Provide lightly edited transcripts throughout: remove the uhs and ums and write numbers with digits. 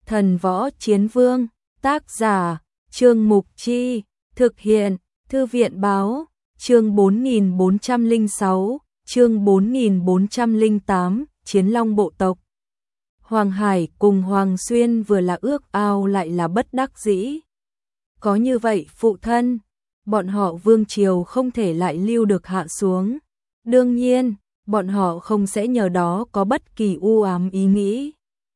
Thần Võ Chiến Vương, tác giả, Trương Mục Chi, thực hiện, Thư viện Báo, chương 4406, chương 4408, Chiến Long bộ tộc. Hoàng Hải cùng Hoàng Xuyên vừa là ước ao lại là bất đắc dĩ. Có như vậy phụ thân, bọn họ vương triều không thể lại lưu được hạ xuống. Đương nhiên, bọn họ không sẽ nhờ đó có bất kỳ u ám ý nghĩ.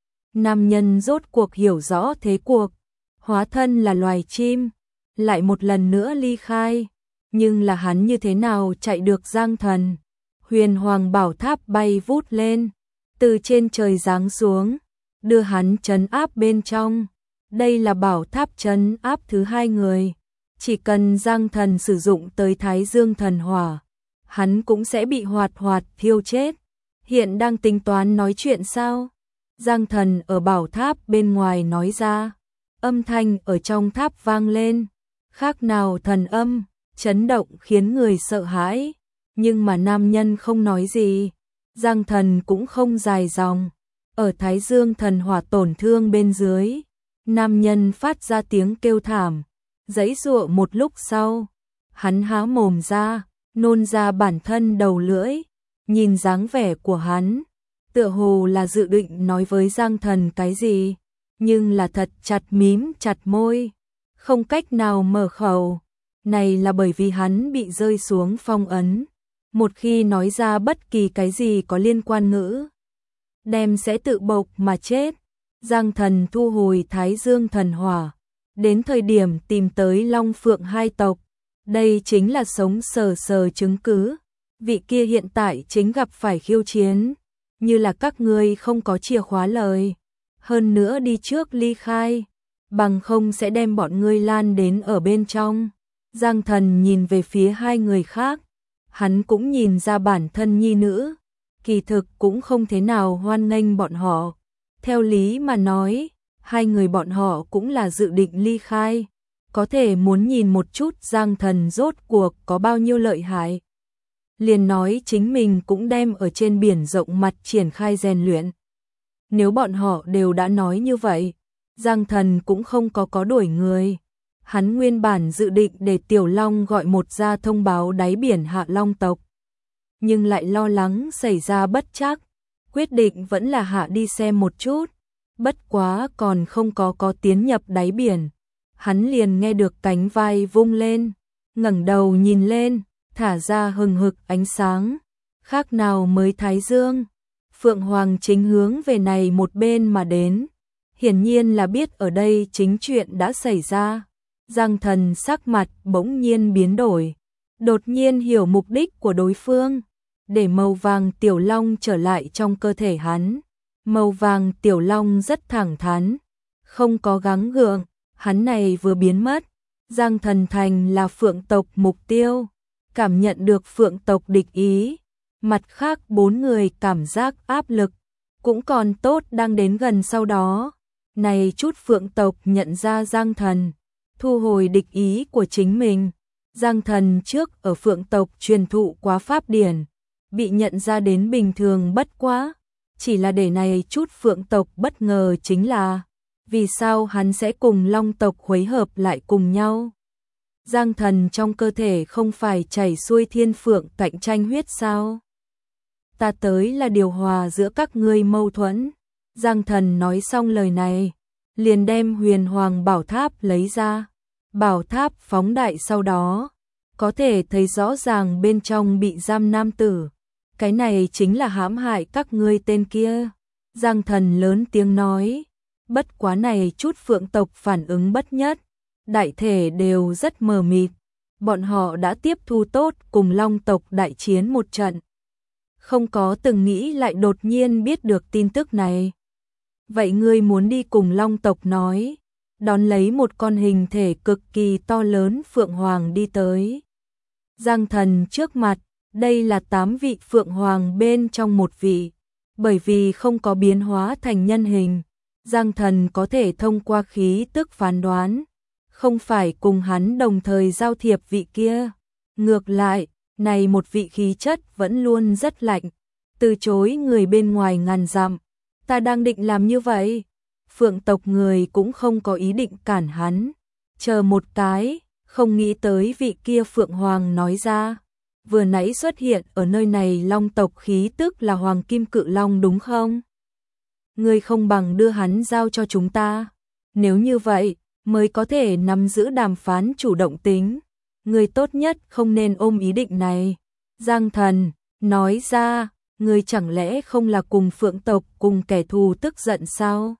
Nam nhân rốt cuộc hiểu rõ thế cuộc, hóa thân là loài chim, lại một lần nữa ly khai. Nhưng là hắn như thế nào chạy được Giang Thần? Huyền Hoàng Bảo Tháp bay vút lên, từ trên trời giáng xuống, đưa hắn trấn áp bên trong. Đây là bảo tháp trấn áp thứ hai người. Chỉ cần Giang Thần sử dụng tới Thái Dương thần hỏa, hắn cũng sẽ bị hoạt hoạt thiêu chết. Hiện đang tính toán nói chuyện sao? Giang Thần ở bảo tháp bên ngoài nói ra. Âm thanh ở trong tháp vang lên, khác nào thần âm, chấn động khiến người sợ hãi. Nhưng mà nam nhân không nói gì. Giang Thần cũng không dài dòng. Ở Thái Dương thần hỏa tổn thương bên dưới, nam nhân phát ra tiếng kêu thảm, giãy giụa một lúc sau, hắn há mồm ra, nôn ra bản thân đầu lưỡi. Nhìn dáng vẻ của hắn, tựa hồ là dự định nói với Giang Thần cái gì, nhưng là thật chặt mím chặt môi, không cách nào mở khẩu. Này là bởi vì hắn bị rơi xuống phong ấn, một khi nói ra bất kỳ cái gì có liên quan ngữ, đem sẽ tự bộc mà chết. Giang Thần thu hồi Thái Dương thần hỏa, đến thời điểm tìm tới Long Phượng hai tộc, đây chính là sống sờ sờ chứng cứ. Vị kia hiện tại chính gặp phải khiêu chiến, như là các ngươi không có chìa khóa lời, hơn nữa đi trước ly khai, bằng không sẽ đem bọn ngươi lan đến ở bên trong. Giang Thần nhìn về phía hai người khác, hắn cũng nhìn ra bản thân nhi nữ, kỳ thực cũng không thế nào hoan nghênh bọn họ. Theo lý mà nói, hai người bọn họ cũng là dự định ly khai, có thể muốn nhìn một chút Giang Thần rốt cuộc có bao nhiêu lợi hại. Liền nói chính mình cũng đem ở trên biển rộng mặt triển khai rèn luyện. Nếu bọn họ đều đã nói như vậy, Giang Thần cũng không có đuổi người. Hắn nguyên bản dự định để Tiểu Long gọi một ra thông báo đáy biển hạ Long tộc, nhưng lại lo lắng xảy ra bất trắc, quyết định vẫn là hạ đi xem một chút. Bất quá còn không có tiến nhập đáy biển, hắn liền nghe được cánh vai vung lên, ngẩng đầu nhìn lên, thả ra hừng hực ánh sáng, khác nào mới Thái Dương. Phượng Hoàng chính hướng về này một bên mà đến, hiển nhiên là biết ở đây chính chuyện đã xảy ra. Giang Thần sắc mặt bỗng nhiên biến đổi, đột nhiên hiểu mục đích của đối phương, để màu vàng Tiểu Long trở lại trong cơ thể hắn. Màu vàng Tiểu Long rất thẳng thắn, không có gắng gượng, hắn này vừa biến mất, Giang Thần thành là Phượng tộc mục tiêu, cảm nhận được Phượng tộc địch ý. Mặt khác bốn người cảm giác áp lực, cũng còn tốt đang đến gần sau đó. Này chút Phượng tộc nhận ra Giang Thần, thu hồi địch ý của chính mình. Giang Thần trước ở Phượng tộc truyền thụ quá pháp điển, bị nhận ra đến bình thường bất quá. Chỉ là để này chút Phượng tộc bất ngờ chính là, vì sao hắn sẽ cùng Long tộc khuấy hợp lại cùng nhau? Giang Thần trong cơ thể không phải chảy xuôi thiên phượng cạnh tranh huyết sao? Ta tới là điều hòa giữa các ngươi mâu thuẫn. Giang Thần nói xong lời này, liền đem Huyền Hoàng Bảo Tháp lấy ra. Bảo Tháp phóng đại sau đó, có thể thấy rõ ràng bên trong bị giam nam tử. Cái này chính là hãm hại các ngươi tên kia. Giang Thần lớn tiếng nói, bất quá này chút Phượng tộc phản ứng bất nhất, đại thể đều rất mờ mịt. Bọn họ đã tiếp thu tốt cùng Long tộc đại chiến một trận, không có từng nghĩ lại đột nhiên biết được tin tức này. Vậy ngươi muốn đi cùng Long tộc nói, đón lấy một con hình thể cực kỳ to lớn Phượng Hoàng đi tới. Giang Thần trước mặt, đây là 8 vị Phượng Hoàng bên trong một vị, bởi vì không có biến hóa thành nhân hình, Giang Thần có thể thông qua khí tức phán đoán, không phải cùng hắn đồng thời giao thiệp vị kia. Ngược lại, này một vị khí chất vẫn luôn rất lạnh, từ chối người bên ngoài ngàn dặm. Ta đang định làm như vậy. Phượng tộc người cũng không có ý định cản hắn. Chờ một cái, không nghĩ tới vị kia Phượng Hoàng nói ra. Vừa nãy xuất hiện ở nơi này Long tộc khí tức là Hoàng Kim Cự Long đúng không? Ngươi không bằng đưa hắn giao cho chúng ta. Nếu như vậy, mới có thể nắm giữ đàm phán chủ động tính. Ngươi tốt nhất không nên ôm ý định này. Giang Thần nói ra, ngươi chẳng lẽ không là cùng Phượng tộc cùng kẻ thù tức giận sao?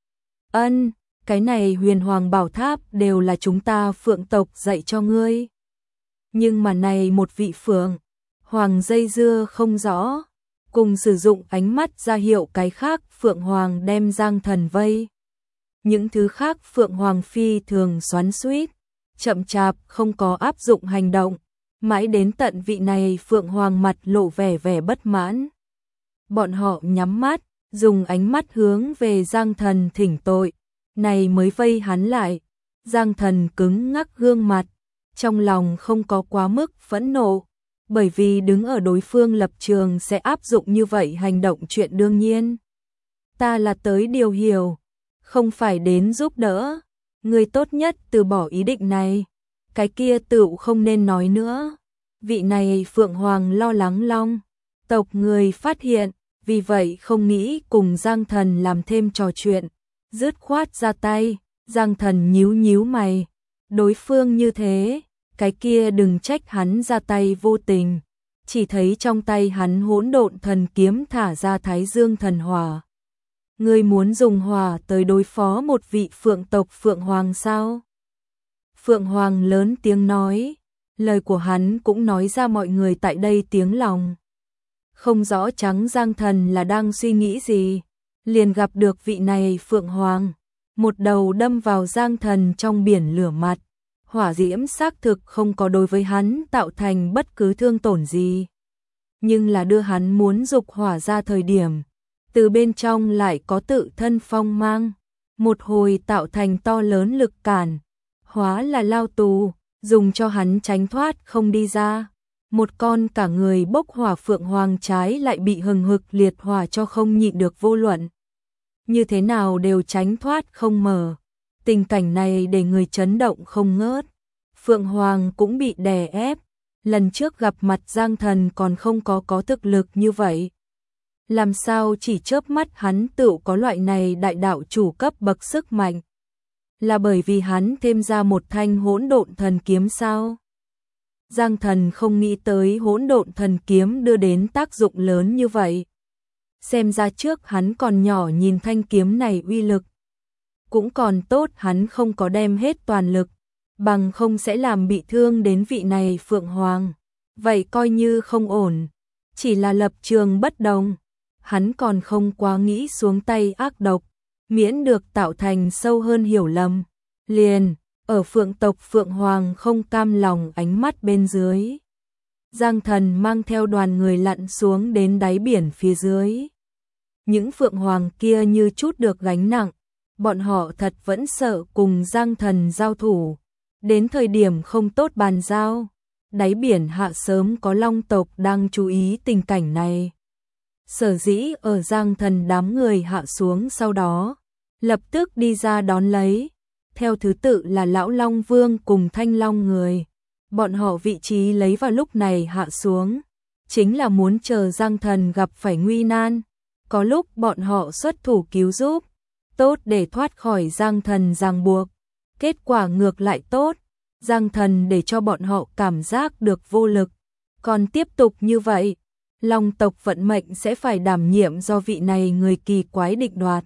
Ân, cái này Huyền Hoàng Bảo Tháp đều là chúng ta Phượng tộc dạy cho ngươi. Nhưng mà này một vị Phượng Hoàng dây dưa không rõ, cùng sử dụng ánh mắt ra hiệu cái khác Phượng Hoàng đem Giang Thần vây. Những thứ khác Phượng Hoàng phi thường xoắn xuýt, chậm chạp không có áp dụng hành động, mãi đến tận vị này Phượng Hoàng mặt lộ vẻ bất mãn. Bọn họ nhắm mắt, dùng ánh mắt hướng về Giang Thần thỉnh tội, này mới vây hắn lại. Giang Thần cứng ngắc gương mặt, trong lòng không có quá mức phẫn nộ, bởi vì đứng ở đối phương lập trường sẽ áp dụng như vậy hành động chuyện đương nhiên. Ta là tới điều hiểu, không phải đến giúp đỡ, người tốt nhất từ bỏ ý định này, cái kia tựu không nên nói nữa. Vị này Phượng Hoàng lo lắng Long tộc người phát hiện, vì vậy không nghĩ cùng Giang Thần làm thêm trò chuyện, dứt khoát ra tay. Giang Thần nhíu mày, đối phương như thế, cái kia đừng trách hắn ra tay vô tình. Chỉ thấy trong tay hắn Hỗn Độn Thần Kiếm thả ra Thái Dương Thần Hỏa. Ngươi muốn dùng hỏa tới đối phó một vị Phượng tộc Phượng Hoàng sao? Phượng Hoàng lớn tiếng nói, lời của hắn cũng nói ra mọi người tại đây tiếng lòng. Không rõ trắng Giang Thần là đang suy nghĩ gì, liền gặp được vị này Phượng Hoàng, một đầu đâm vào Giang Thần trong biển lửa mặt. Hỏa diễm xác thực không có đối với hắn tạo thành bất cứ thương tổn gì. Nhưng là đưa hắn muốn dục hỏa ra thời điểm, từ bên trong lại có tự thân phong mang, một hồi tạo thành to lớn lực cản, hóa là lao tù, dùng cho hắn tránh thoát không đi ra. Một con cả người bốc hỏa Phượng Hoàng trái lại bị hừng hực liệt hỏa cho không nhịn được vô luận. Như thế nào đều tránh thoát không mở. Tình cảnh này để người chấn động không ngớt. Phượng Hoàng cũng bị đè ép. Lần trước gặp mặt Giang Thần còn không có thực lực như vậy. Làm sao chỉ chớp mắt hắn tự có loại này đại đạo chủ cấp bậc sức mạnh? Là bởi vì hắn thêm ra một thanh Hỗn Độn Thần Kiếm sao? Giang Thần không nghĩ tới Hỗn Độn Thần Kiếm đưa đến tác dụng lớn như vậy. Xem ra trước hắn còn nhỏ nhìn thanh kiếm này uy lực. Cũng còn tốt hắn không có đem hết toàn lực, bằng không sẽ làm bị thương đến vị này Phượng Hoàng. Vậy coi như không ổn, chỉ là lập trường bất đồng. Hắn còn không quá nghĩ xuống tay ác độc, miễn được tạo thành sâu hơn hiểu lầm. Liền, ở Phượng tộc Phượng Hoàng không cam lòng ánh mắt bên dưới. Giang Thần mang theo đoàn người lặn xuống đến đáy biển phía dưới. Những Phượng Hoàng kia như chút được gánh nặng, bọn họ thật vẫn sợ cùng Giang Thần giao thủ. Đến thời điểm không tốt bàn giao, đáy biển hạ sớm có Long tộc đang chú ý tình cảnh này. Sở dĩ ở Giang Thần đám người hạ xuống sau đó, lập tức đi ra đón lấy. Theo thứ tự là Lão Long Vương cùng Thanh Long người. Bọn họ vị trí lấy vào lúc này hạ xuống, chính là muốn chờ Giang Thần gặp phải nguy nan. Có lúc bọn họ xuất thủ cứu giúp, tốt để thoát khỏi Giang Thần ràng buộc. Kết quả ngược lại tốt, Giang Thần để cho bọn họ cảm giác được vô lực. Còn tiếp tục như vậy, Long tộc vận mệnh sẽ phải đảm nhiệm do vị này người kỳ quái định đoạt.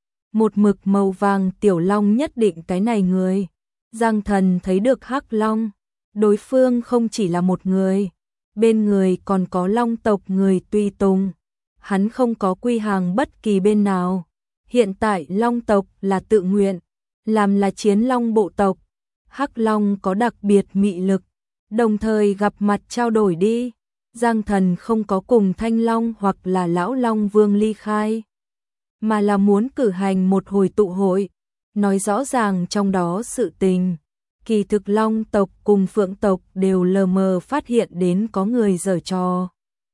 Một mực màu vàng tiểu long nhất định cái này người. Giang Thần thấy được Hắc Long, đối phương không chỉ là một người, bên người còn có Long tộc người tùy tùng. Hắn không có quy hàng bất kỳ bên nào. Hiện tại Long tộc là tự nguyện, làm là chiến long bộ tộc. Hắc Long có đặc biệt mị lực, đồng thời gặp mặt trao đổi đi. Giang Thần không có cùng Thanh Long hoặc là Lão Long Vương ly khai, mà là muốn cử hành một hồi tụ hội, nói rõ ràng trong đó sự tình. Kỳ thực Long tộc cùng Phượng tộc đều lờ mờ phát hiện đến có người giở trò.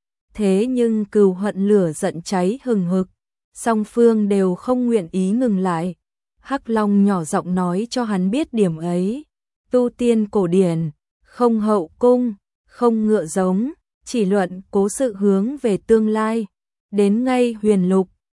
Thế nhưng cừu hận lửa giận cháy hừng hực, song phương đều không nguyện ý ngừng lại. Hắc Long nhỏ giọng nói cho hắn biết điểm ấy. Tu tiên cổ điển, không hậu cung, không ngựa giống, chỉ luận cố sự hướng về tương lai. Đến ngay huyền lục,